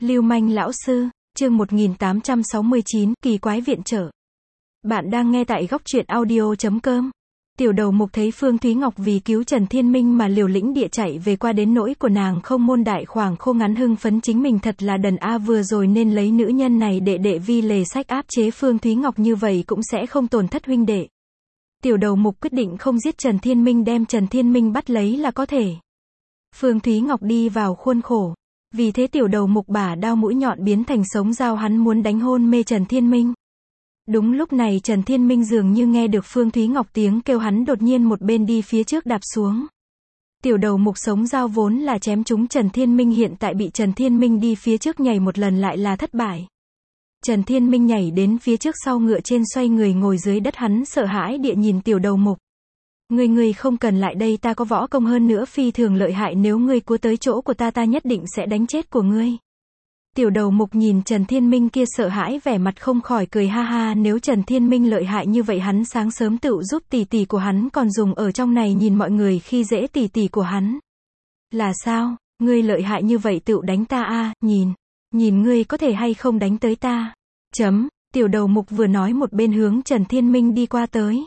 Lưu manh lão sư, chương 1869, kỳ quái viện trợ. Bạn đang nghe tại góc truyện audio.com. Tiểu đầu mục thấy Phương Thúy Ngọc vì cứu Trần Thiên Minh mà liều lĩnh địa chạy về qua đến nỗi của nàng không môn đại khoảng khô ngắn hưng phấn chính mình thật là đần a vừa rồi nên lấy nữ nhân này đệ vi lề sách áp chế Phương Thúy Ngọc như vậy cũng sẽ không tổn thất huynh đệ. Tiểu đầu mục quyết định không giết Trần Thiên Minh đem Trần Thiên Minh bắt lấy là có thể. Phương Thúy Ngọc đi vào khuôn khổ. Vì thế tiểu đầu mục bả đao mũi nhọn biến thành sống dao hắn muốn đánh hôn mê Trần Thiên Minh. Đúng lúc này Trần Thiên Minh dường như nghe được Phương Thúy Ngọc tiếng kêu hắn đột nhiên một bên đi phía trước đạp xuống. Tiểu đầu mục sống dao vốn là chém trúng Trần Thiên Minh hiện tại bị Trần Thiên Minh đi phía trước nhảy một lần lại là thất bại. Trần Thiên Minh nhảy đến phía trước sau ngựa trên xoay người ngồi dưới đất hắn sợ hãi địa nhìn tiểu đầu mục. Ngươi không cần lại đây ta có võ công hơn nữa phi thường lợi hại nếu ngươi cua tới chỗ của ta nhất định sẽ đánh chết của ngươi. Tiểu đầu mục nhìn Trần Thiên Minh kia sợ hãi vẻ mặt không khỏi cười ha ha nếu Trần Thiên Minh lợi hại như vậy hắn sáng sớm tự giúp tỷ tỷ của hắn còn dùng ở trong này nhìn mọi người khi dễ tỷ tỷ của hắn. Là sao, ngươi lợi hại như vậy tự đánh ta a nhìn ngươi có thể hay không đánh tới ta. Tiểu đầu mục vừa nói một bên hướng Trần Thiên Minh đi qua tới.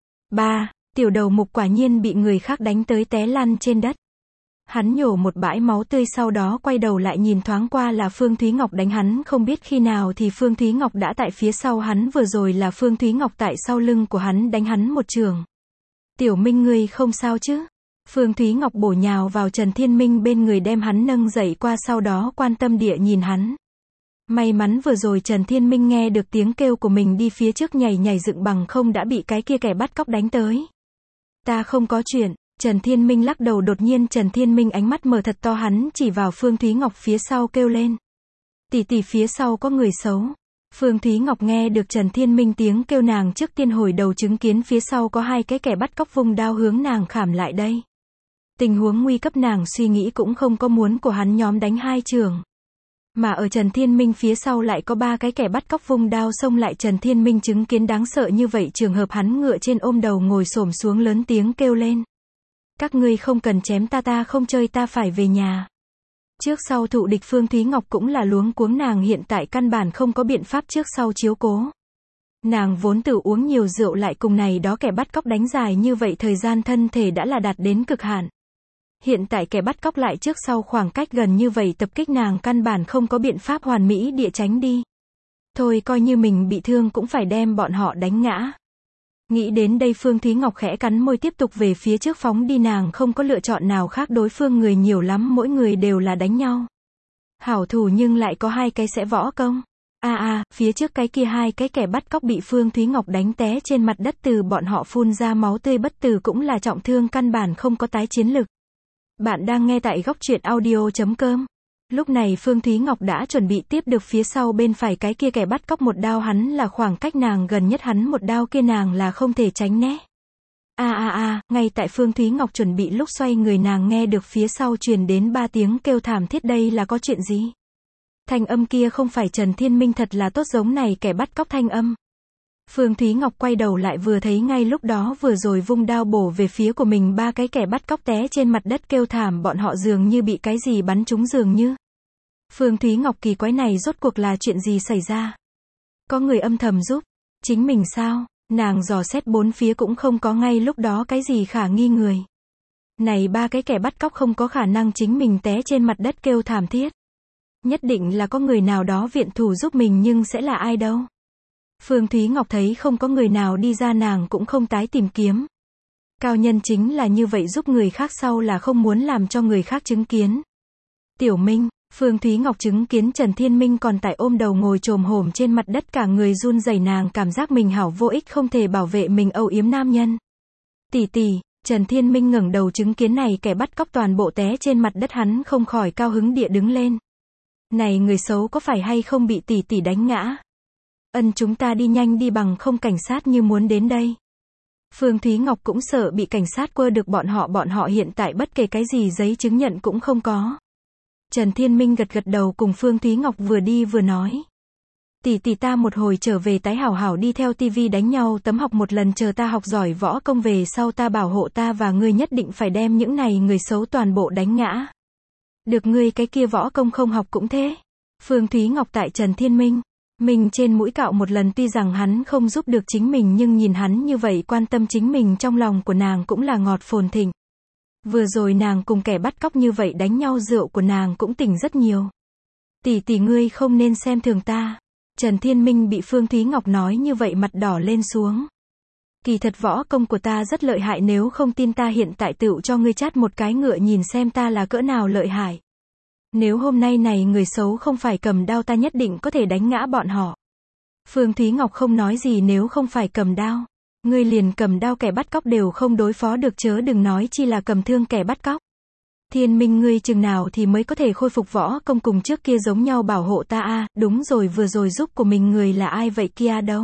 Tiểu đầu mục quả nhiên bị người khác đánh tới té lăn trên đất. Hắn nhổ một bãi máu tươi sau đó quay đầu lại nhìn thoáng qua là Phương Thúy Ngọc đánh hắn không biết khi nào thì Phương Thúy Ngọc đã tại phía sau hắn vừa rồi là Phương Thúy Ngọc tại sau lưng của hắn đánh hắn một trường. Tiểu Minh ngươi không sao chứ? Phương Thúy Ngọc bổ nhào vào Trần Thiên Minh bên người đem hắn nâng dậy qua sau đó quan tâm địa nhìn hắn. May mắn vừa rồi Trần Thiên Minh nghe được tiếng kêu của mình đi phía trước nhảy dựng bằng không đã bị cái kia kẻ bắt cóc đánh tới. Ta không có chuyện. Trần Thiên Minh lắc đầu đột nhiên Trần Thiên Minh ánh mắt mở thật to hắn chỉ vào Phương Thúy Ngọc phía sau kêu lên. Tỷ phía sau có người xấu. Phương Thúy Ngọc nghe được Trần Thiên Minh tiếng kêu nàng trước tiên hồi đầu chứng kiến phía sau có hai cái kẻ bắt cóc vung đao hướng nàng khảm lại đây. Tình huống nguy cấp nàng suy nghĩ cũng không có muốn của hắn nhóm đánh hai trường. Mà ở Trần Thiên Minh phía sau lại có ba cái kẻ bắt cóc vung đao xông lại Trần Thiên Minh chứng kiến đáng sợ như vậy trường hợp hắn ngựa trên ôm đầu ngồi xổm xuống lớn tiếng kêu lên. Các ngươi không cần chém ta không chơi ta phải về nhà. Trước sau thụ địch Phương Thúy Ngọc cũng là luống cuống nàng hiện tại căn bản không có biện pháp trước sau chiếu cố. Nàng vốn tự uống nhiều rượu lại cùng này đó kẻ bắt cóc đánh dài như vậy thời gian thân thể đã là đạt đến cực hạn. Hiện tại kẻ bắt cóc lại trước sau khoảng cách gần như vậy tập kích nàng căn bản không có biện pháp hoàn mỹ địa tránh đi. Thôi coi như mình bị thương cũng phải đem bọn họ đánh ngã. Nghĩ đến đây Phương Thúy Ngọc khẽ cắn môi tiếp tục về phía trước phóng đi nàng không có lựa chọn nào khác đối phương người nhiều lắm mỗi người đều là đánh nhau. Hảo thủ nhưng lại có hai cái sẽ võ công. Phía trước cái kia hai cái kẻ bắt cóc bị Phương Thúy Ngọc đánh té trên mặt đất từ bọn họ phun ra máu tươi bất tử cũng là trọng thương căn bản không có tái chiến lực. Bạn đang nghe tại góc truyện audio.com. Lúc này Phương Thúy Ngọc đã chuẩn bị tiếp được phía sau bên phải cái kia kẻ bắt cóc một đao hắn là khoảng cách nàng gần nhất hắn một đao kia nàng là không thể tránh né. Ngay tại Phương Thúy Ngọc chuẩn bị lúc xoay người nàng nghe được phía sau truyền đến ba tiếng kêu thảm thiết đây là có chuyện gì? Thanh âm kia không phải Trần Thiên Minh thật là tốt giống này kẻ bắt cóc thanh âm. Phương Thúy Ngọc quay đầu lại vừa thấy ngay lúc đó vừa rồi vung đao bổ về phía của mình ba cái kẻ bắt cóc té trên mặt đất kêu thảm bọn họ dường như bị cái gì bắn trúng dường như. Phương Thúy Ngọc kỳ quái này rốt cuộc là chuyện gì xảy ra? Có người âm thầm giúp? Chính mình sao? Nàng dò xét bốn phía cũng không có ngay lúc đó cái gì khả nghi người. Này ba cái kẻ bắt cóc không có khả năng chính mình té trên mặt đất kêu thảm thiết. Nhất định là có người nào đó viện thủ giúp mình nhưng sẽ là ai đâu? Phương Thúy Ngọc thấy không có người nào đi ra nàng cũng không tái tìm kiếm. Cao nhân chính là như vậy giúp người khác sau là không muốn làm cho người khác chứng kiến. Tiểu Minh, Phương Thúy Ngọc chứng kiến Trần Thiên Minh còn tại ôm đầu ngồi chồm hổm trên mặt đất cả người run rẩy nàng cảm giác mình hảo vô ích không thể bảo vệ mình âu yếm nam nhân. Tỷ, Trần Thiên Minh ngẩng đầu chứng kiến này kẻ bắt cóc toàn bộ té trên mặt đất hắn không khỏi cao hứng địa đứng lên. Này người xấu có phải hay không bị tỷ đánh ngã? Chúng ta đi nhanh đi bằng không cảnh sát như muốn đến đây. Phương Thúy Ngọc cũng sợ bị cảnh sát quơ được bọn họ hiện tại bất kể cái gì giấy chứng nhận cũng không có. Trần Thiên Minh gật đầu cùng Phương Thúy Ngọc vừa đi vừa nói. Tỷ ta một hồi trở về tái hảo hảo đi theo tivi đánh nhau tấm học một lần chờ ta học giỏi võ công về sau ta bảo hộ ta và ngươi nhất định phải đem những này người xấu toàn bộ đánh ngã. Được ngươi cái kia võ công không học cũng thế. Phương Thúy Ngọc tại Trần Thiên Minh. Mình trên mũi cạo một lần, tuy rằng hắn không giúp được chính mình nhưng nhìn hắn như vậy quan tâm chính mình, trong lòng của nàng cũng là ngọt phồn thịnh. Vừa rồi nàng cùng kẻ bắt cóc như vậy đánh nhau, rượu của nàng cũng tỉnh rất nhiều. Tỷ tỷ ngươi không nên xem thường ta. Trần Thiên Minh bị Phương Thúy Ngọc nói như vậy mặt đỏ lên xuống. Kỳ thật võ công của ta rất lợi hại, nếu không tin ta hiện tại tựu cho ngươi chát một cái ngựa nhìn xem ta là cỡ nào lợi hại. Nếu hôm nay này người xấu không phải cầm đao, ta nhất định có thể đánh ngã bọn họ. Phương Thúy Ngọc không nói gì, nếu không phải cầm đao. Ngươi liền cầm đao kẻ bắt cóc đều không đối phó được, chớ đừng nói chi là cầm thương kẻ bắt cóc. Thiên Minh, ngươi chừng nào thì mới có thể khôi phục võ công cùng trước kia giống nhau, bảo hộ ta a. Đúng rồi, vừa rồi giúp của mình người là ai vậy kia đâu?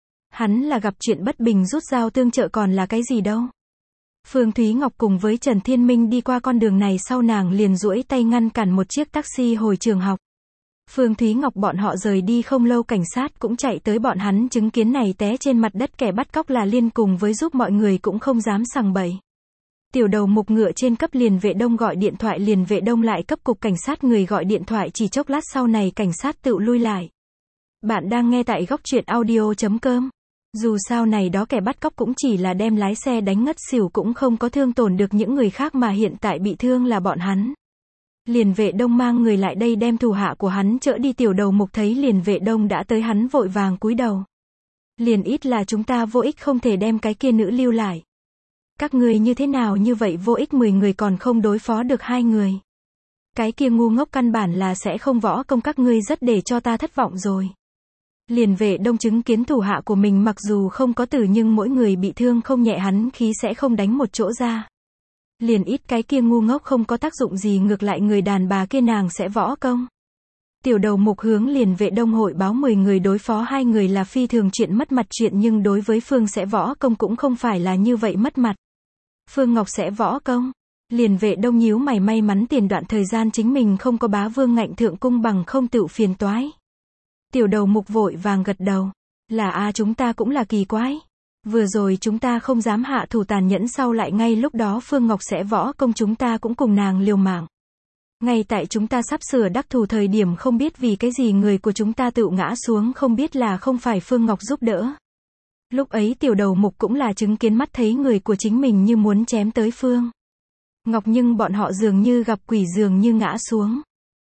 Hắn là gặp chuyện bất bình rút dao tương trợ còn là cái gì đâu? Phương Thúy Ngọc cùng với Trần Thiên Minh đi qua con đường này, sau nàng liền duỗi tay ngăn cản một chiếc taxi hồi trường học. Phương Thúy Ngọc bọn họ rời đi không lâu, cảnh sát cũng chạy tới, bọn hắn chứng kiến này té trên mặt đất kẻ bắt cóc là Liên cùng với giúp mọi người cũng không dám sằng bậy. Tiểu đầu mục ngựa trên cấp Liền Vệ Đông gọi điện thoại, Liền Vệ Đông lại cấp cục cảnh sát người gọi điện thoại, chỉ chốc lát sau này cảnh sát tự lui lại. Bạn đang nghe tại góc truyện audio.com. Dù sao này đó kẻ bắt cóc cũng chỉ là đem lái xe đánh ngất xỉu, cũng không có thương tổn được những người khác, mà hiện tại bị thương là bọn hắn. Liền Vệ Đông mang người lại đây đem thủ hạ của hắn chở đi. Tiểu đầu mục thấy Liền Vệ Đông đã tới, hắn vội vàng cúi đầu. Liền ít là chúng ta vô ích, không thể đem cái kia nữ lưu lại. Các người như thế nào như vậy, vô ích 10 người còn không đối phó được 2 người. Cái kia ngu ngốc căn bản là sẽ không võ công, các ngươi rất để cho ta thất vọng rồi. Liền Vệ Đông chứng kiến thủ hạ của mình mặc dù không có tử nhưng mỗi người bị thương không nhẹ, hắn khí sẽ không đánh một chỗ ra. Liền ít cái kia ngu ngốc không có tác dụng gì, ngược lại người đàn bà kia nàng sẽ võ công. Tiểu đầu mục hướng Liền Vệ Đông hội báo 10 người đối phó 2 người là phi thường chuyện mất mặt chuyện, nhưng đối với Phương sẽ võ công cũng không phải là như vậy mất mặt. Phương Ngọc sẽ võ công. Liền Vệ Đông nhíu mày, may mắn tiền đoạn thời gian chính mình không có bá vương ngạnh thượng cung, bằng không tựu phiền toái. Tiểu đầu mục vội vàng gật đầu. Là a, chúng ta cũng là kỳ quái. Vừa rồi chúng ta không dám hạ thủ tàn nhẫn, sau lại ngay lúc đó Phương Ngọc sẽ võ công, chúng ta cũng cùng nàng liều mạng. Ngay tại chúng ta sắp sửa đắc thủ thời điểm, không biết vì cái gì người của chúng ta tựu ngã xuống, không biết là không phải Phương Ngọc giúp đỡ. Lúc ấy tiểu đầu mục cũng là chứng kiến mắt thấy người của chính mình như muốn chém tới Phương Ngọc, nhưng bọn họ dường như gặp quỷ, dường như ngã xuống.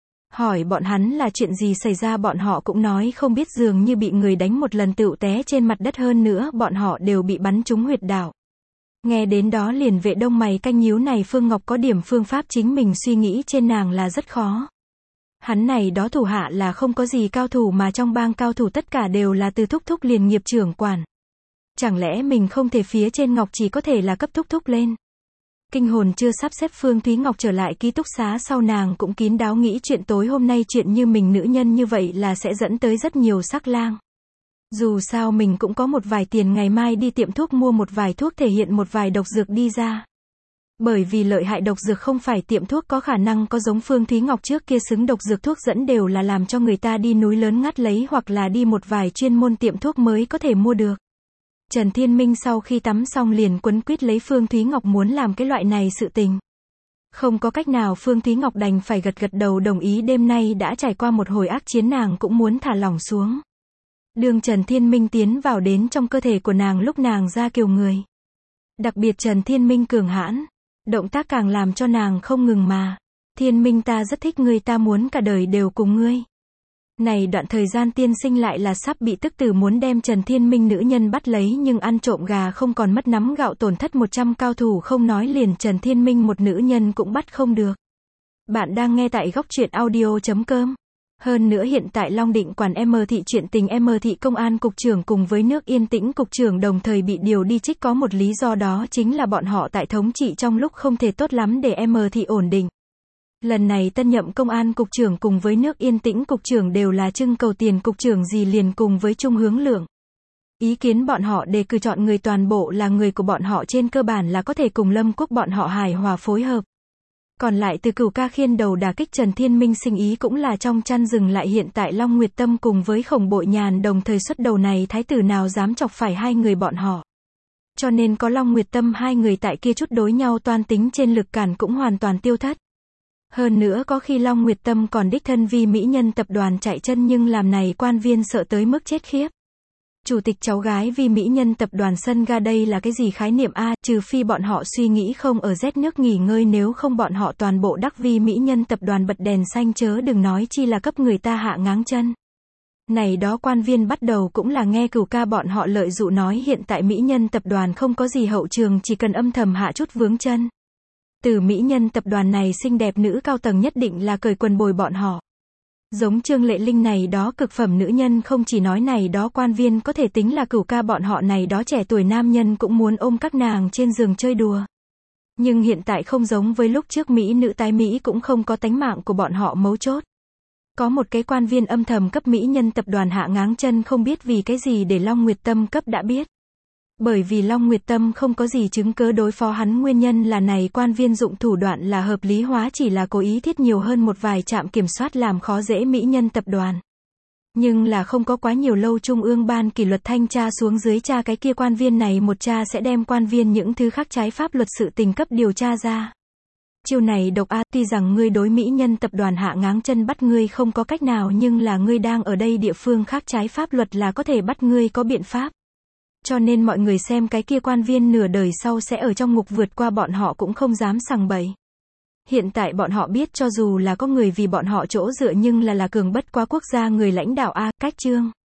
Hỏi bọn hắn là chuyện gì xảy ra, bọn họ cũng nói không biết, dường như bị người đánh một lần tựu té trên mặt đất, hơn nữa bọn họ đều bị bắn trúng huyệt đạo. Nghe đến đó Liền Vệ Đông mày canh nhíu, này Phương Ngọc có điểm phương pháp, chính mình suy nghĩ trên nàng là rất khó. Hắn này đó thủ hạ là không có gì cao thủ, mà trong bang cao thủ tất cả đều là từ thúc thúc liền nghiệp trưởng quản. Chẳng lẽ mình không thể phía trên Ngọc, chỉ có thể là cấp thúc thúc lên. Kinh hồn chưa sắp xếp, Phương Thúy Ngọc trở lại ký túc xá sau, nàng cũng kín đáo nghĩ chuyện tối hôm nay, chuyện như mình nữ nhân như vậy là sẽ dẫn tới rất nhiều sắc lang. Dù sao mình cũng có một vài tiền, ngày mai đi tiệm thuốc mua một vài thuốc thể hiện một vài độc dược đi ra. Bởi vì lợi hại độc dược không phải tiệm thuốc có khả năng có, giống Phương Thúy Ngọc trước kia xứng độc dược thuốc dẫn đều là làm cho người ta đi núi lớn ngắt lấy, hoặc là đi một vài chuyên môn tiệm thuốc mới có thể mua được. Trần Thiên Minh sau khi tắm xong liền quấn quýt lấy Phương Thúy Ngọc muốn làm cái loại này sự tình. Không có cách nào, Phương Thúy Ngọc đành phải gật gật đầu đồng ý, đêm nay đã trải qua một hồi ác chiến, nàng cũng muốn thả lỏng xuống. Đường Trần Thiên Minh tiến vào đến trong cơ thể của nàng, lúc nàng ra kiều người. Đặc biệt Trần Thiên Minh cường hãn, động tác càng làm cho nàng không ngừng mà. Thiên Minh, ta rất thích ngươi, ta muốn cả đời đều cùng ngươi. Này đoạn thời gian tiên sinh lại là sắp bị tức tử, muốn đem Trần Thiên Minh nữ nhân bắt lấy, nhưng ăn trộm gà không còn mất nắm gạo, tổn thất 100 cao thủ không nói, liền Trần Thiên Minh một nữ nhân cũng bắt không được. Bạn đang nghe tại góc truyện audio.com. Hơn nữa hiện tại Long Định quản M thị chuyện tình, M thị công an cục trưởng cùng với nước Yên Tĩnh cục trưởng đồng thời bị điều đi trích, có một lý do, đó chính là bọn họ tại thống trị trong lúc không thể tốt lắm để M thị ổn định. Lần này tân nhậm công an cục trưởng cùng với nước Yên Tĩnh cục trưởng đều là trưng cầu tiền cục trưởng gì liền cùng với Trung Hướng Lượng. Ý kiến bọn họ đề cử chọn người toàn bộ là người của bọn họ, trên cơ bản là có thể cùng Lâm Quốc bọn họ hài hòa phối hợp. Còn lại từ Cửu Ca khiên đầu đả kích Trần Thiên Minh, sinh ý cũng là trong chăn dừng lại, hiện tại Long Nguyệt Tâm cùng với Khổng Bội Nhàn đồng thời xuất đầu, này thái tử nào dám chọc phải hai người bọn họ. Cho nên có Long Nguyệt Tâm hai người tại kia chút đối nhau, toan tính trên lực cản cũng hoàn toàn tiêu thất. Hơn nữa có khi Long Nguyệt Tâm còn đích thân vì mỹ nhân tập đoàn chạy chân nhưng làm này quan viên sợ tới mức chết khiếp. Chủ tịch cháu gái vì mỹ nhân tập đoàn sân ga đây là cái gì khái niệm a, trừ phi bọn họ suy nghĩ không ở rét nước nghỉ ngơi nếu không bọn họ toàn bộ đắc vì mỹ nhân tập đoàn bật đèn xanh chớ đừng nói chi là cấp người ta hạ ngáng chân. Này đó quan viên bắt đầu cũng là nghe cửu ca bọn họ lợi dụ nói hiện tại mỹ nhân tập đoàn không có gì hậu trường chỉ cần âm thầm hạ chút vướng chân. Từ mỹ nhân tập đoàn này xinh đẹp nữ cao tầng nhất định là cởi quần bồi bọn họ. Giống Trương Lệ Linh này đó cực phẩm nữ nhân không chỉ nói này đó quan viên có thể tính là cửu ca bọn họ này đó trẻ tuổi nam nhân cũng muốn ôm các nàng trên giường chơi đùa. Nhưng hiện tại không giống với lúc trước mỹ nữ tái mỹ cũng không có tánh mạng của bọn họ mấu chốt. Có một cái quan viên âm thầm cấp mỹ nhân tập đoàn hạ ngáng chân không biết vì cái gì để Long Nguyệt Tâm cấp đã biết. Bởi vì Long Nguyệt Tâm không có gì chứng cớ đối phó hắn nguyên nhân là này quan viên dụng thủ đoạn là hợp lý hóa chỉ là cố ý thiết nhiều hơn một vài trạm kiểm soát làm khó dễ mỹ nhân tập đoàn. Nhưng là không có quá nhiều lâu Trung ương ban kỷ luật thanh tra xuống dưới tra cái kia quan viên này một tra sẽ đem quan viên những thứ khác trái pháp luật sự tình cấp điều tra ra. Chiêu này độc a, tuy rằng ngươi đối mỹ nhân tập đoàn hạ ngáng chân bắt ngươi không có cách nào nhưng là ngươi đang ở đây địa phương khác trái pháp luật là có thể bắt ngươi có biện pháp. Cho nên mọi người xem cái kia quan viên nửa đời sau sẽ ở trong ngục vượt qua bọn họ cũng không dám sằng bậy. Hiện tại bọn họ biết cho dù là có người vì bọn họ chỗ dựa nhưng là cường bất quá quốc gia người lãnh đạo a, cách chương.